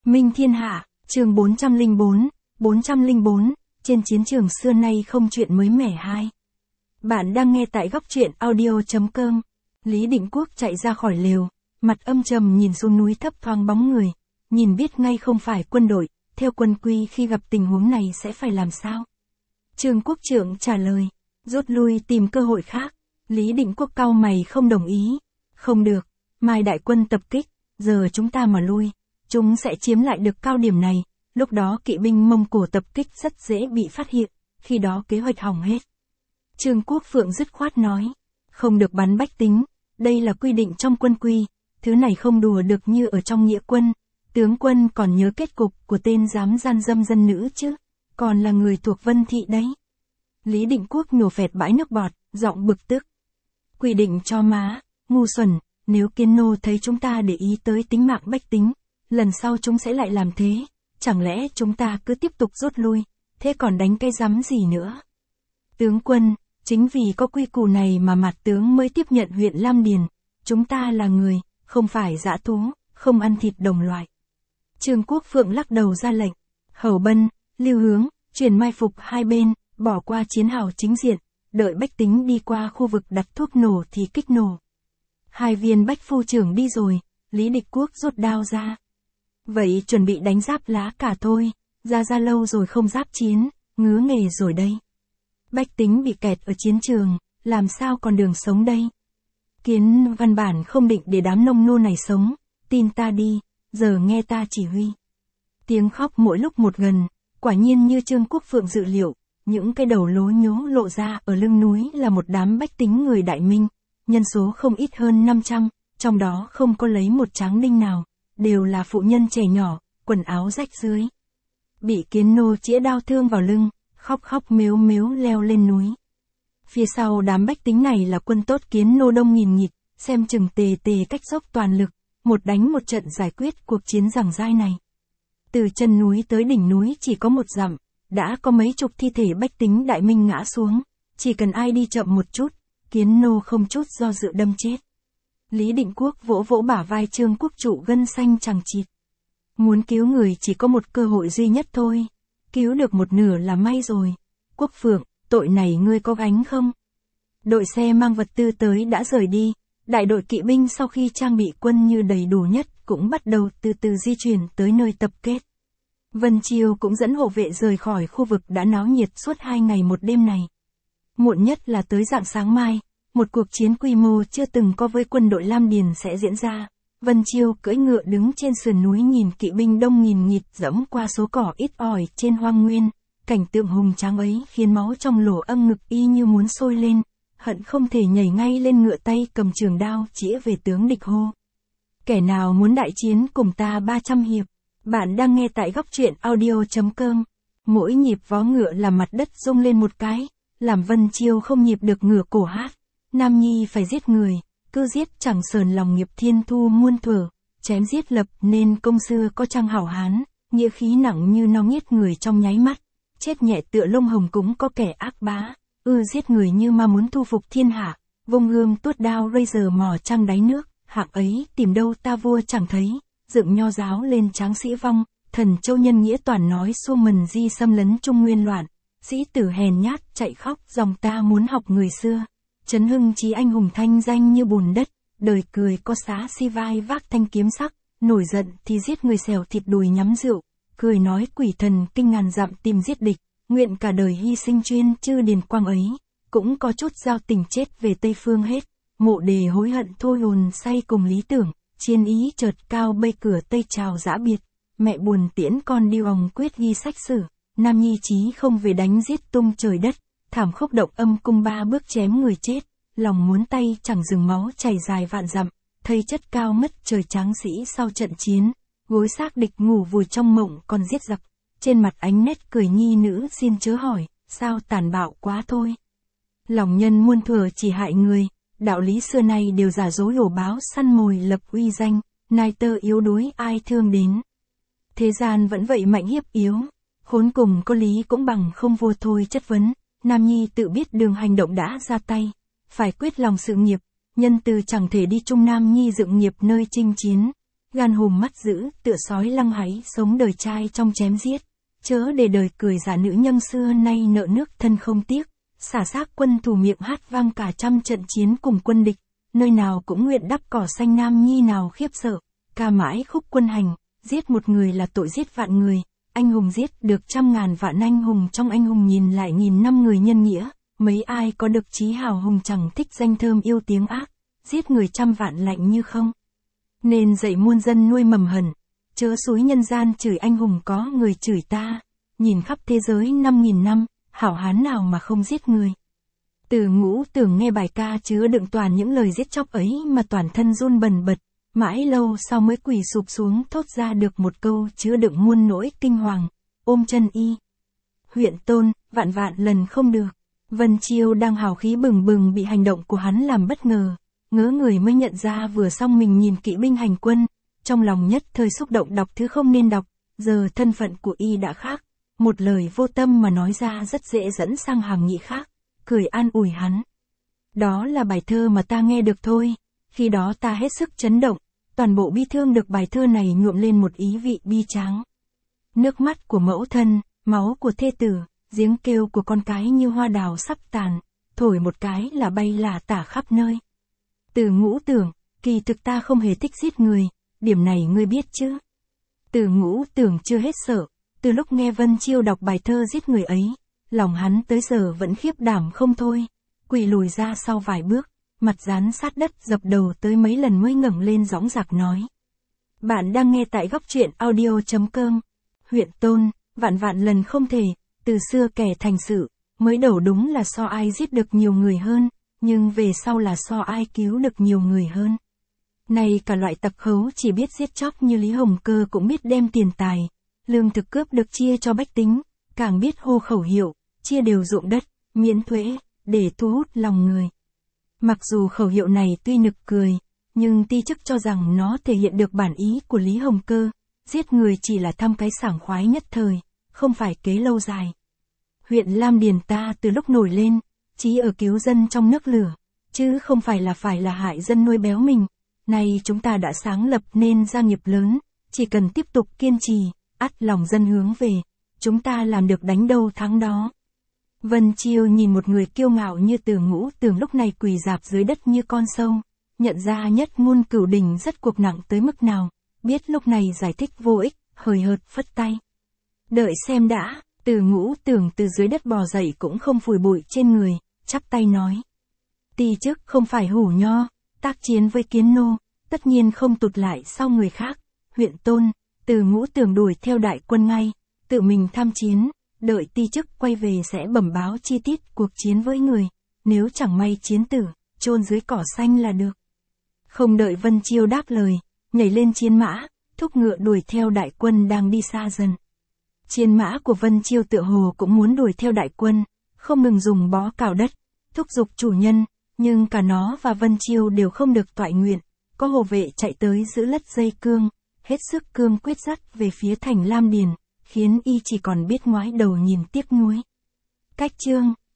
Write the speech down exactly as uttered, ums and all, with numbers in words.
Minh Thiên Hạ, chương bốn trăm lẻ bốn, bốn trăm lẻ bốn, trên chiến trường xưa nay không chuyện mới mẻ hai. Bạn đang nghe tại góc truyện audio chấm com. Lý Định Quốc chạy ra khỏi lều, mặt âm trầm nhìn xuống núi thấp thoáng bóng người, nhìn biết ngay không phải quân đội, theo quân quy khi gặp tình huống này sẽ phải làm sao. Trương Quốc Trượng trả lời, rút lui tìm cơ hội khác. Lý Định Quốc cau mày không đồng ý. Không được, mai đại quân tập kích, giờ chúng ta mà lui, chúng sẽ chiếm lại được cao điểm này, lúc đó kỵ binh Mông Cổ tập kích rất dễ bị phát hiện, khi đó kế hoạch hỏng hết. Trương Quốc Phượng dứt khoát nói, không được bắn bách tính, đây là quy định trong quân quy, thứ này không đùa được như ở trong nghĩa quân, tướng quân còn nhớ kết cục của tên dám gian dâm dân nữ chứ, còn là người thuộc Vân Thị đấy. Lý Định Quốc nhổ phẹt bãi nước bọt, giọng bực tức. Quy định cho má, ngu xuẩn, nếu Kiến Nô thấy chúng ta để ý tới tính mạng bách tính, lần sau chúng sẽ lại làm thế, chẳng lẽ chúng ta cứ tiếp tục rút lui, thế còn đánh cái rắm gì nữa. Tướng quân, chính vì có quy củ này mà mặt tướng mới tiếp nhận huyện Lam Điền, chúng ta là người, không phải dã thú, không ăn thịt đồng loại. Trương Quốc Phượng lắc đầu ra lệnh, Hầu Bân, Lưu Hướng, chuyển mai phục hai bên, bỏ qua chiến hào chính diện, đợi bách tính đi qua khu vực đặt thuốc nổ thì kích nổ. Hai viên bách phu trưởng đi rồi, Lý Định Quốc rút đao ra. Vậy chuẩn bị đánh giáp lá cả thôi, ra ra lâu rồi không giáp chiến, ngứa nghề rồi đây. Bách tính bị kẹt ở chiến trường, làm sao còn đường sống đây. Kiến văn bản không định để đám nông nô này sống, tin ta đi, giờ nghe ta chỉ huy. Tiếng khóc mỗi lúc một gần, quả nhiên như Trương Quốc Phượng dự liệu, những cái đầu lố nhố lộ ra ở lưng núi là một đám bách tính người Đại Minh, nhân số không ít hơn năm trăm, trong đó không có lấy một tráng đinh nào, đều là phụ nhân trẻ nhỏ, quần áo rách rưới. Bị Kiến Nô chĩa đao thương vào lưng, khóc khóc mếu mếu leo lên núi. Phía sau đám bách tính này là quân tốt Kiến Nô đông nghìn nghịt, xem chừng tề tề cách dốc toàn lực, một đánh một trận giải quyết cuộc chiến giằng dai này. Từ chân núi tới đỉnh núi chỉ có một dặm, đã có mấy chục thi thể bách tính Đại Minh ngã xuống, chỉ cần ai đi chậm một chút, Kiến Nô không chút do dự đâm chết. Lý Định Quốc vỗ vỗ bả vai Trương Quốc Trụ gân xanh chằng chịt. Muốn cứu người chỉ có một cơ hội duy nhất thôi, cứu được một nửa là may rồi. Quốc Phượng, tội này ngươi có gánh không? Đội xe mang vật tư tới đã rời đi, đại đội kỵ binh sau khi trang bị quân như đầy đủ nhất cũng bắt đầu từ từ di chuyển tới nơi tập kết. Vân Chiêu cũng dẫn hộ vệ rời khỏi khu vực đã náo nhiệt suốt hai ngày một đêm này. Muộn nhất là tới rạng sáng mai, một cuộc chiến quy mô chưa từng có với quân đội Lam Điền sẽ diễn ra. Vân Chiêu cưỡi ngựa đứng trên sườn núi nhìn kỵ binh đông nghìn nghịt dẫm qua số cỏ ít ỏi trên hoang nguyên, cảnh tượng hùng tráng ấy khiến máu trong lỗ âm ngực y như muốn sôi lên, hận không thể nhảy ngay lên ngựa tay cầm trường đao chĩa về tướng địch hô. Kẻ nào muốn đại chiến cùng ta ba trăm hiệp? Bạn đang nghe tại góc truyện audio chấm com. Mỗi nhịp vó ngựa làm mặt đất rung lên một cái, làm Vân Chiêu không nhịp được ngửa cổ hát. Nam nhi phải giết người, cứ giết chẳng sờn lòng nghiệp thiên thu muôn thuở, chém giết lập nên công xưa có trang hảo hán, nghĩa khí nặng như nó giết người trong nháy mắt, chết nhẹ tựa lông hồng cũng có kẻ ác bá, ư giết người như ma muốn thu phục thiên hạ, vung gươm tuốt đao razor mò trăng đáy nước, hạng ấy tìm đâu ta vua chẳng thấy, dựng nho giáo lên tráng sĩ vong, thần châu nhân nghĩa toàn nói xua mần di xâm lấn trung nguyên loạn, sĩ tử hèn nhát chạy khóc dòng ta muốn học người xưa. Trấn hưng chí anh hùng thanh danh như bùn đất, đời cười có xá si vai vác thanh kiếm sắc, nổi giận thì giết người xẻo thịt đùi nhắm rượu, cười nói quỷ thần kinh ngàn dặm tìm giết địch, nguyện cả đời hy sinh chuyên chư điền quang ấy, cũng có chút giao tình chết về Tây Phương hết, mộ đề hối hận thôi hồn say cùng lý tưởng, chiên ý chợt cao bây cửa Tây chào giã biệt, mẹ buồn tiễn con đi vòng quyết ghi sách sử, nam nhi chí không về đánh giết tung trời đất. Thảm khốc động âm cung ba bước chém người chết, lòng muốn tay chẳng dừng máu chảy dài vạn dặm, thây chất cao mất trời tráng sĩ sau trận chiến, gối xác địch ngủ vùi trong mộng còn giết giặc, trên mặt ánh nét cười nhi nữ xin chớ hỏi, sao tàn bạo quá thôi. Lòng nhân muôn thuở chỉ hại người, đạo lý xưa nay đều giả dối hổ báo săn mồi lập uy danh, nai tơ yếu đuối ai thương đến. Thế gian vẫn vậy mạnh hiếp yếu, khốn cùng có lý cũng bằng không vua thôi chất vấn. Nam nhi tự biết đường hành động đã ra tay, phải quyết lòng sự nghiệp, nhân từ chẳng thể đi chung Nam nhi dựng nghiệp nơi chinh chiến, gan hùm mắt dữ, tựa sói lăng háy, sống đời trai trong chém giết. Chớ để đời cười giả nữ nhân xưa nay nợ nước thân không tiếc, xả xác quân thù miệng hát vang cả trăm trận chiến cùng quân địch, nơi nào cũng nguyện đắp cỏ xanh nam nhi nào khiếp sợ, ca mãi khúc quân hành, giết một người là tội giết vạn người, anh hùng giết được trăm ngàn vạn anh hùng trong anh hùng nhìn lại nghìn năm người nhân nghĩa, mấy ai có được chí hào hùng chẳng thích danh thơm yêu tiếng ác, giết người trăm vạn lạnh như không. Nên dạy muôn dân nuôi mầm hận, chớ suối nhân gian chửi anh hùng có người chửi ta, nhìn khắp thế giới năm nghìn năm, hảo hán nào mà không giết người. Từ Ngũ Tưởng nghe bài ca chứa đựng toàn những lời giết chóc ấy mà toàn thân run bần bật, mãi lâu sau mới quỳ sụp xuống thốt ra được một câu chứa đựng muôn nỗi kinh hoàng, ôm chân y. Huyện Tôn, vạn vạn lần không được. Vân Chiêu đang hào khí bừng bừng bị hành động của hắn làm bất ngờ, ngớ người mới nhận ra vừa xong mình nhìn kỵ binh hành quân, trong lòng nhất thời xúc động đọc thứ không nên đọc, giờ thân phận của y đã khác, một lời vô tâm mà nói ra rất dễ dẫn sang hàng nghị khác, cười an ủi hắn. Đó là bài thơ mà ta nghe được thôi, khi đó ta hết sức chấn động, toàn bộ bi thương được bài thơ này nhuộm lên một ý vị bi tráng. Nước mắt của mẫu thân, máu của thê tử, giếng kêu của con cái như hoa đào sắp tàn, thổi một cái là bay lả tả khắp nơi. Từ Ngũ Tưởng, kỳ thực ta không hề thích giết người, điểm này ngươi biết chứ. Từ Ngũ Tưởng chưa hết sợ, từ lúc nghe Vân Chiêu đọc bài thơ giết người ấy, lòng hắn tới giờ vẫn khiếp đảm không thôi, quỳ lùi ra sau vài bước, mặt dán sát đất dập đầu tới mấy lần mới ngẩng lên dõng dạc nói. Bạn đang nghe tại góc truyện audio chấm com. Huyện Tôn, vạn vạn lần không thể, từ xưa kẻ thành sự, mới đầu đúng là so ai giết được nhiều người hơn, nhưng về sau là so ai cứu được nhiều người hơn. Này cả loại tặc khấu chỉ biết giết chóc như Lý Hồng Cơ cũng biết đem tiền tài, lương thực cướp được chia cho bách tính, càng biết hô khẩu hiệu, chia đều ruộng đất, miễn thuế, để thu hút lòng người. Mặc dù khẩu hiệu này tuy nực cười, nhưng ti chức cho rằng nó thể hiện được bản ý của Lý Hồng Cơ, giết người chỉ là thăm cái sảng khoái nhất thời, không phải kế lâu dài. Huyện Lam Điền ta từ lúc nổi lên, chí ở cứu dân trong nước lửa, chứ không phải là phải là hại dân nuôi béo mình. Nay chúng ta đã sáng lập nên gia nghiệp lớn, chỉ cần tiếp tục kiên trì, ắt lòng dân hướng về, chúng ta làm được đánh đâu thắng đó. Vân Chiêu nhìn một người kiêu ngạo như Từ Ngũ Tưởng lúc này quỳ rạp dưới đất như con sâu, nhận ra nhất ngôn cửu đình rất cuộc nặng tới mức nào, biết lúc này giải thích vô ích, hời hợt phất tay. Đợi xem đã, Từ Ngũ Tưởng từ dưới đất bò dậy cũng không phủi bụi trên người, chắp tay nói. Ti chức không phải hủ nho, tác chiến với kiến nô, tất nhiên không tụt lại sau người khác. Huyện Tôn, Từ Ngũ Tưởng đuổi theo đại quân ngay, tự mình tham chiến, đợi ti chức quay về sẽ bẩm báo chi tiết cuộc chiến với người, nếu chẳng may chiến tử, chôn dưới cỏ xanh là được. Không đợi Vân Chiêu đáp lời, nhảy lên chiến mã, thúc ngựa đuổi theo đại quân đang đi xa dần. Chiến mã của Vân Chiêu tựa hồ cũng muốn đuổi theo đại quân, không ngừng dùng bó cào đất, thúc giục chủ nhân, nhưng cả nó và Vân Chiêu đều không được toại nguyện, có hộ vệ chạy tới giữ lất dây cương, hết sức cương quyết dắt về phía thành Lam Điền, khiến y chỉ còn biết ngoái đầu nhìn tiếc nuối. Cách chương